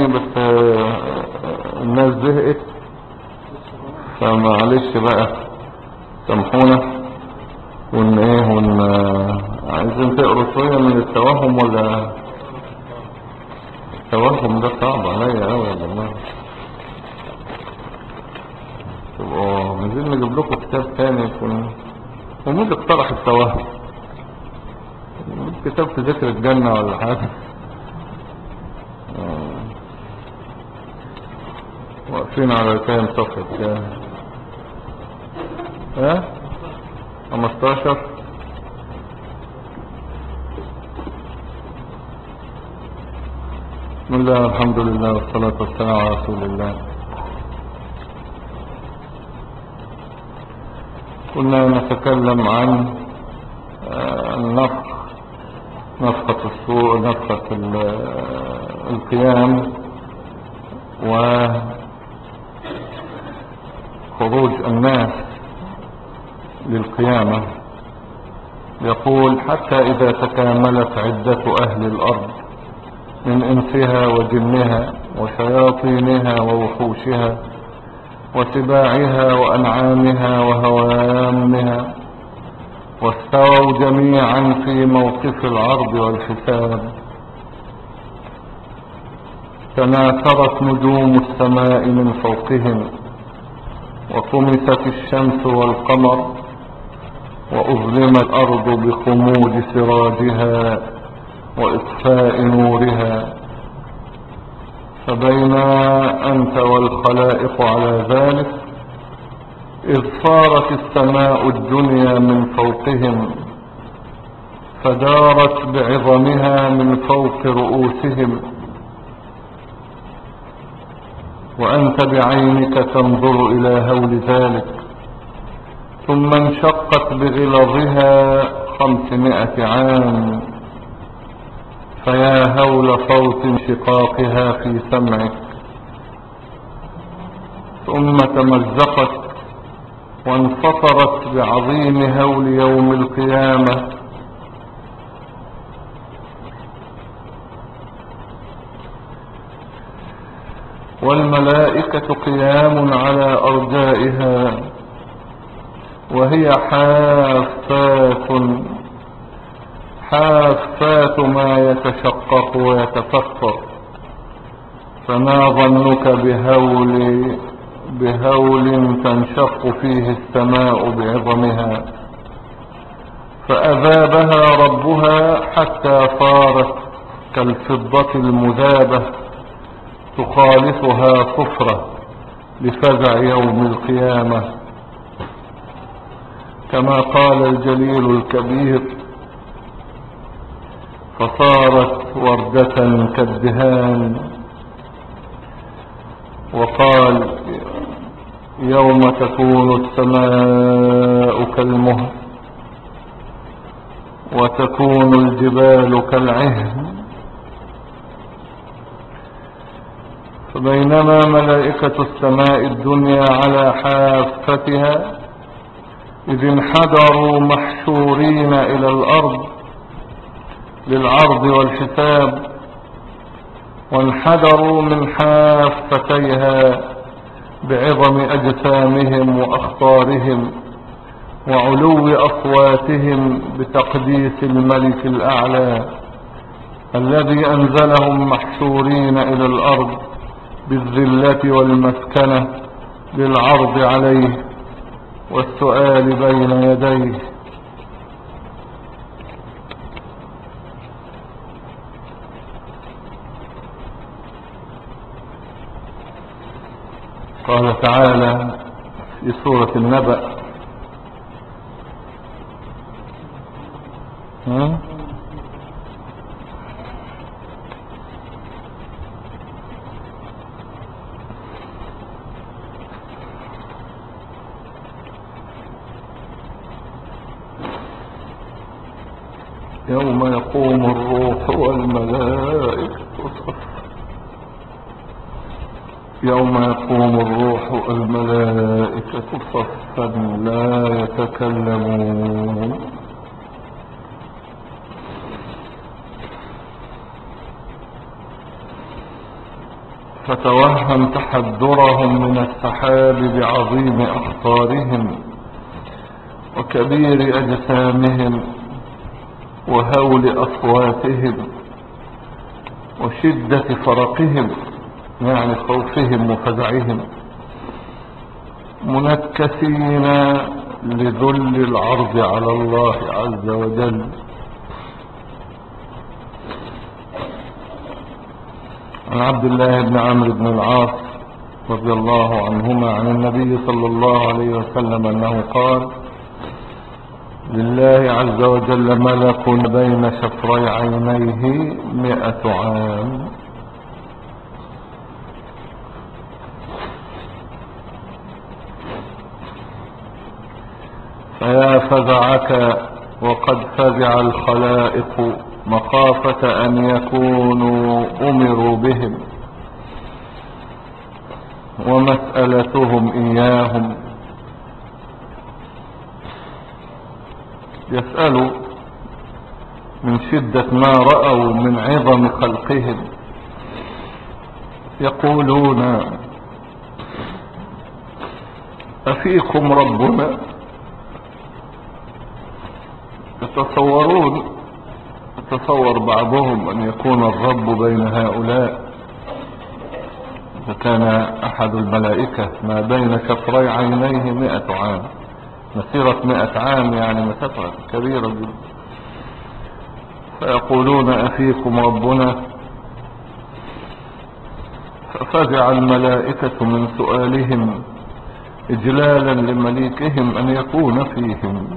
تاني بس الناس زهقت، فمعلش بقى سامحونا. عايزين تقروا شوية من التوهم ولا؟ التوهم ده صعب عليا اوي والله. تبقوا عايزين نجيب لكم كتاب تاني يكون. ومين اللي اقترح التوهم؟ كتاب في ذكر الجنة ولا حاجة. واقفين على كام صفحة كام؟ 15. بسم الله الحمد لله والصلاة والسلام على رسول الله. كنا نتكلم عن نفخة الصور، نفخة القيام وخروج الناس للقيامة. يقول حتى إذا تكاملت عدة أهل الأرض من إنسها وجنها وشياطينها ووحوشها وسباعها وأنعامها وهوامها واستووا جميعا في موقف العرض والحساب، تناثرت نجوم السماء من فوقهم وطمست الشمس والقمر وأظلم الأرض بخمود سراجها وإطفاء نورها، فبينا أنت والخلائق على ذلك إذ صارت السماء الدنيا من فوقهم فدارت بعظمها من فوق رؤوسهم، وأنت بعينك تنظر إلى هول ذلك، ثم انشقت بغلظها 500 عام، فيا هول صوت انشقاقها في سمعك، ثم تمزقت وانفطرت بعظيم هول يوم القيامة، والملائكة قيام على أرجائها وهي حافات ما يتشقق ويتفطر، فما ظنك بهول تنشق فيه السماء بعظمها، فأذابها ربها حتى صارت كالفضة المذابة تخالطها صفرة لفزع يوم القيامة، كما قال الجليل الكبير فصارت وردة كالدهان، وقال يوم تكون السماء كالمهل وتكون الجبال كالعهن، فبينما ملائكة السماء الدنيا على حافتها إذ انحدروا محشورين إلى الأرض للعرض والحساب، وانحدروا من حافتيها بعظم أجسامهم وأخطارهم وعلو أصواتهم بتقديس الملك الأعلى الذي أنزلهم محشورين إلى الأرض بالذلة والمسكنة للعرض عليه والسؤال بين يديه. قال تعالى في سورة النبأ يوم يقوم الروح والملائكة صفا، يوم يقوم الروح والملائكة صفا لا يتكلمون فتوهم تحدرهم من السحاب بعظيم أخطارهم وكبير أجسامهم وهول أصواتهم وشدة فرقهم، يعني خوفهم وفزعهم، منكسين لذل العرض على الله عز وجل. عن عبد الله بن عمرو بن العاص رضي الله عنهما عن النبي صلى الله عليه وسلم أنه قال: لله عز وجل ملك بين شفري عينيه 100 عام. فيا فزعك وقد فزع الخلائق مخافة أن يكونوا أمروا بهم ومسألتهم إياهم. يسألوا من شدة ما رأوا من عظم خلقهم، يقولون: أفيكم ربنا؟ يتصور بعضهم أن يكون الرب بين هؤلاء. فكان أحد الملائكة ما بين شفري عينيه 100 عام، مسيرة 100 عام يعني مسافة كبيرة جدا. فيقولون: أفيكم ربنا؟ ففزع الملائكة من سؤالهم إجلالا لمليكهم أن يكون فيهم،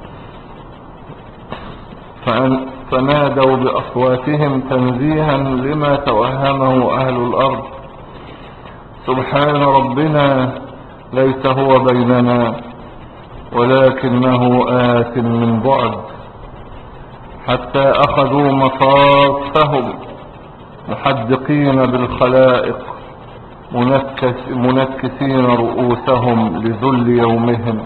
فنادوا بأصواتهم تنزيها لما توهمه أهل الأرض: سبحان ربنا، ليس هو بيننا ولكنه آت من بعد. حتى أخذوا مصافهم محدقين بالخلائق منكسين رؤوسهم لذل يومهم.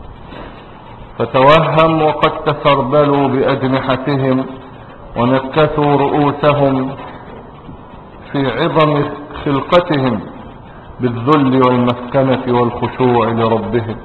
فتوهم وقد تسربلوا بأجنحتهم ونكسوا رؤوسهم في عظم خلقتهم بالذل والمسكنة والخشوع لربهم.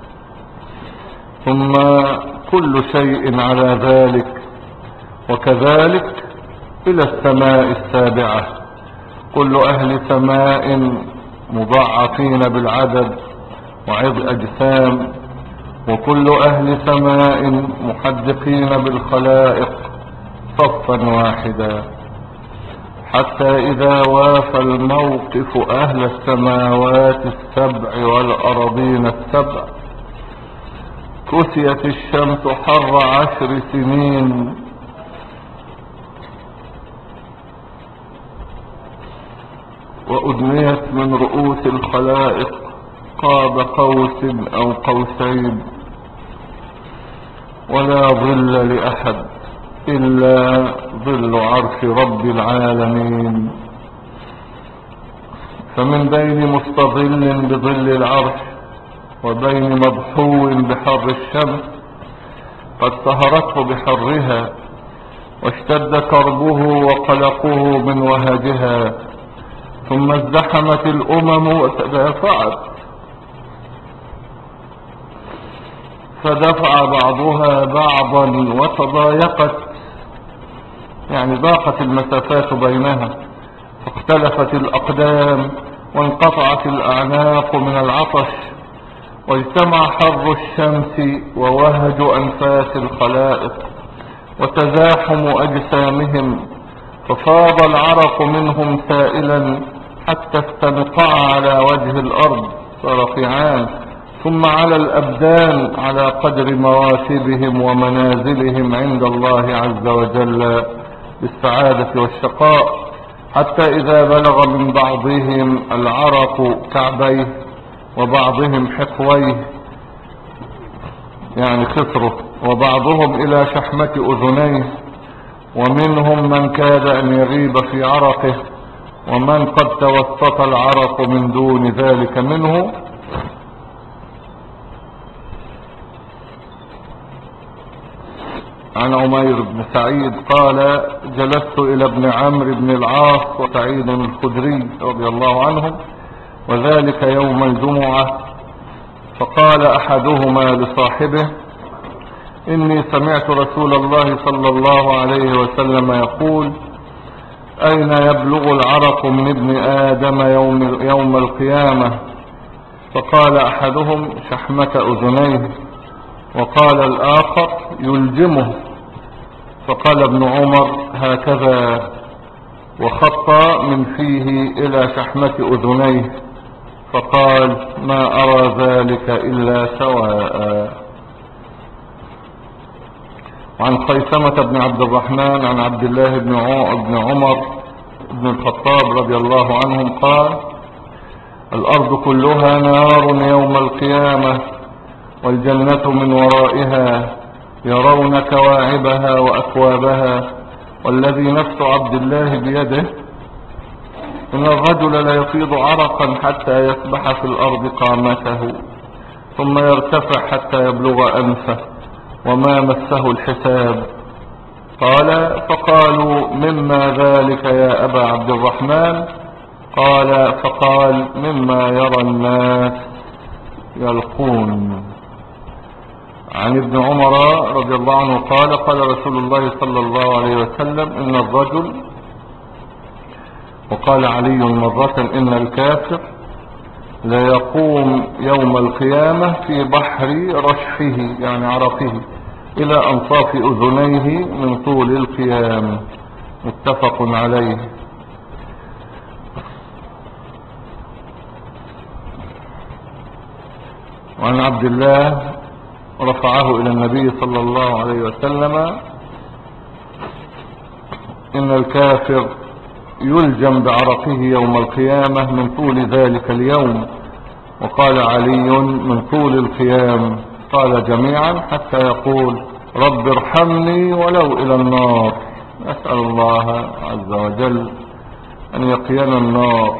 ثم كل شيء على ذلك وكذلك إلى السماء السابعة، كل أهل سماء مضاعفين بالعدد وعظم أجسام، وكل أهل سماء محدقين بالخلائق صفا واحدا، حتى إذا وافى الموقف أهل السماوات السبع والأرضين السبع كسيت الشمس حر 10 سنين وأدنيت من رؤوس الخلائق قاب قوس أو قوسين، ولا ظل لأحد إلا ظل عرش رب العالمين. فمن بين مستظل بظل العرش وبين مضحو بحر الشمس قد سهرته بحرها واشتد كربه وقلقه من وهجها، ثم ازدحمت الأمم وتدافعت، فدفع بعضها بعضا وتضايقت، يعني ضاقت المسافات بينها، فاختلفت الأقدام وانقطعت الأعناق من العطش، واجتمع حر الشمس ووهج أنفاس الخلائق وتزاحم أجسامهم، ففاض العرق منهم سائلا حتى استنقع على وجه الأرض، صار قيعان، ثم على الأبدان على قدر مواسبهم ومنازلهم عند الله عز وجل بالسعادة والشقاء، حتى إذا بلغ من بعضهم العرق كعبيه وبعضهم حقويه يعني خصره، وبعضهم إلى شحمة أذنيه، ومنهم من كاد أن يغيب في عرقه، ومن قد توسط العرق من دون ذلك منه. عن عمير بن سعيد قال جلست إلى ابن عمرو بن العاص وسعيد الخدري رضي الله عنهم وذلك يوم الجمعة، فقال أحدهما لصاحبه إني سمعت رسول الله صلى الله عليه وسلم يقول أين يبلغ العرق من ابن آدم يوم القيامة؟ فقال أحدهم شحمة أذنيه، وقال الآخر يلجمه. فقال ابن عمر هكذا، وخط من فيه إلى شحمة أذنيه، فقال ما أرى ذلك إلا سواء. وعن خيثمة بن عبد الرحمن عن عبد الله بن عمر بن الخطاب رضي الله عنهم قال الأرض كلها نار يوم القيامة والجنة من ورائها، يرون كواعبها وأكوابها، والذي نفس عبد الله بيده إن الرجل لا يفيض عرقا حتى يسبح في الأرض قامته ثم يرتفع حتى يبلغ أنفه وما مسه الحساب. قال فقالوا مما ذلك يا أبا عبد الرحمن؟ فقال مما يرى الناس يلقون. عن ابن عمر رضي الله عنه قال رسول الله صلى الله عليه وسلم إن الرجل، وقال علي مرة إن الكافر لا يقوم يوم القيامة في بحر رشحه يعني عرقه إلى أنصاف أذنيه من طول القيام، متفق عليه. وعن عبد الله رفعه إلى النبي صلى الله عليه وسلم إن الكافر يلجم بعرقه يوم القيامة من طول ذلك اليوم، وقال علي من طول القيام. قال جميعا حتى يقول رب ارحمني ولو إلى النار. أسأل الله عز وجل أن يقينا النار.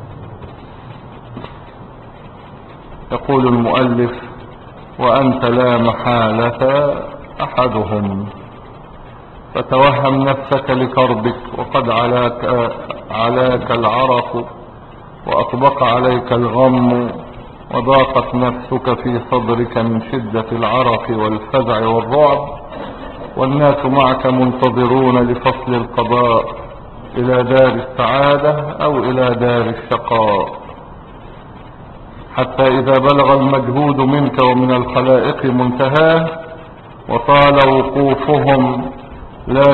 يقول المؤلف وأنت لا محالة أحدهم، فتوهم نفسك لكربك وقد علاك العرق وأطبق عليك الغم وضاقت نفسك في صدرك من شدة العرق والفزع والرعب، والناس معك منتظرون لفصل القضاء إلى دار السعادة أو إلى دار الشقاء، حتى إذا بلغ المجهود منك ومن الخلائق منتهاه وطال وقوفهم لا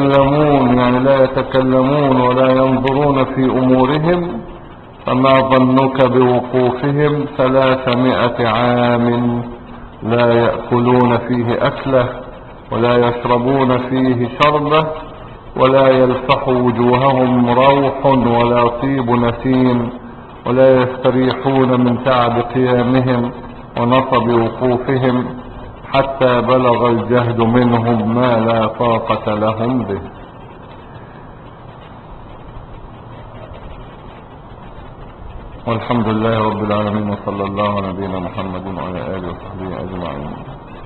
يتكلمون ولا ينظرون في أمورهم، فما ظنك بوقوفهم 300 عام لا يأكلون فيه أكله ولا يشربون فيه شربه ولا يلفح وجوههم روح ولا طيب نسيم ولا يستريحون من تعب قيامهم ونصب وقوفهم، حتى بلغ الجهد منهم ما لا طاقة لهم به. والحمد لله رب العالمين، وصلى الله على نبينا محمد وعلى آله وصحبه أجمعين.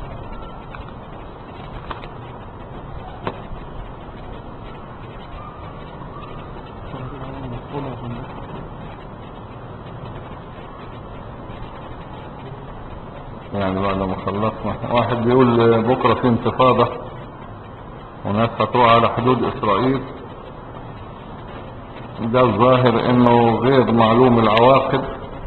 يعني بعد ما خلصنا واحد بيقول بكرة في انتفاضة وناس هتروح على حدود إسرائيل، ده الظاهر انه غير معلوم العواقب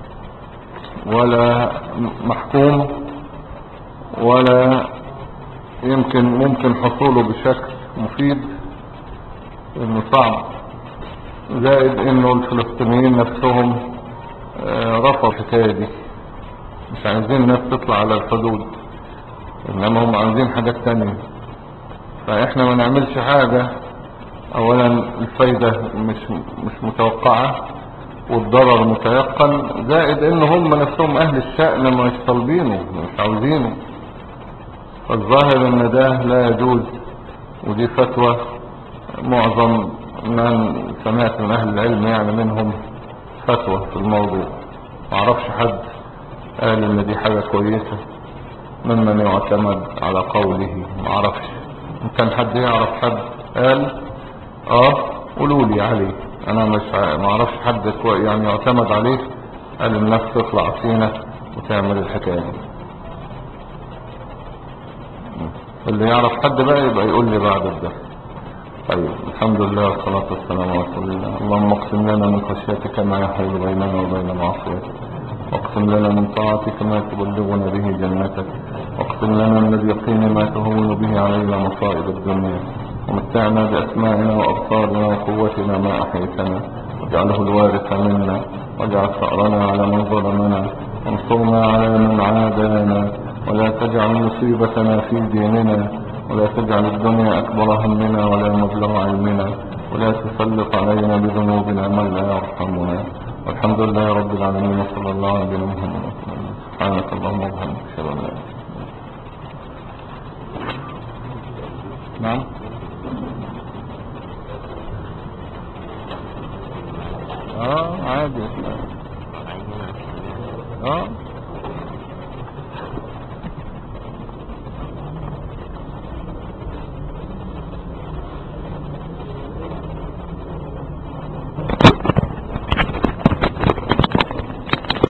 ولا محكوم ولا ممكن حصوله بشكل مفيد، انه صعب، زائد انه الفلسطينيين نفسهم رفضوا الحكاية دي، مش عايزين الناس تطلع على الحدود، انما هم عايزين حاجات تانية. فاحنا ما نعملش حاجة، اولا الفايدة مش متوقعة والضرر متيقن، زائد ان هم نفسهم اهل الشأن مش طالبينه مش عاوزينه. فالظاهر ان ده لا يجوز، ودي فتوى معظم من سمعت من اهل العلم يعني منهم فتوى في الموضوع. معرفش حد قال ان دي حاجة كويسة ممن يعتمد على قوله، معرفش، إن كان حد يعرف حد قال قولوا لي عليه. انا مش ما اعرفش حد يعني يعتمد عليه قال الناس تطلع فينا وتعمل الحكاية دي. اللي يعرف حد بقى يبقى يقول لي بعد الدرس. طيب الحمد لله والصلاة والسلام على رسول الله. اللهم اقسم لنا من خشيتك ما يحول بيننا وبين معصيتك، واقسم لنا من طاعتك ما تبلغنا به جنتك، واقسم لنا من اليقين ما تهون به علينا مصائب الدنيا، ومتعنا بأسمائنا وأبصارنا وقوتنا ما أحيتنا، واجعله الوارث منا، واجعل ثأرنا على من ظلمنا، وانصرنا على من عادانا، ولا تجعل مصيبتنا في ديننا، ولا تجعل الدنيا أكبر همنا ولا مبلغ علمنا، ولا تسلط علينا بذنوبنا من لا يرحمنا. والحمد لله رب العالمين، صلى الله عليه وسلم. سبحانك اللهم وبحمدك، اشهد ان لا اله الا انت. نعم. عادي.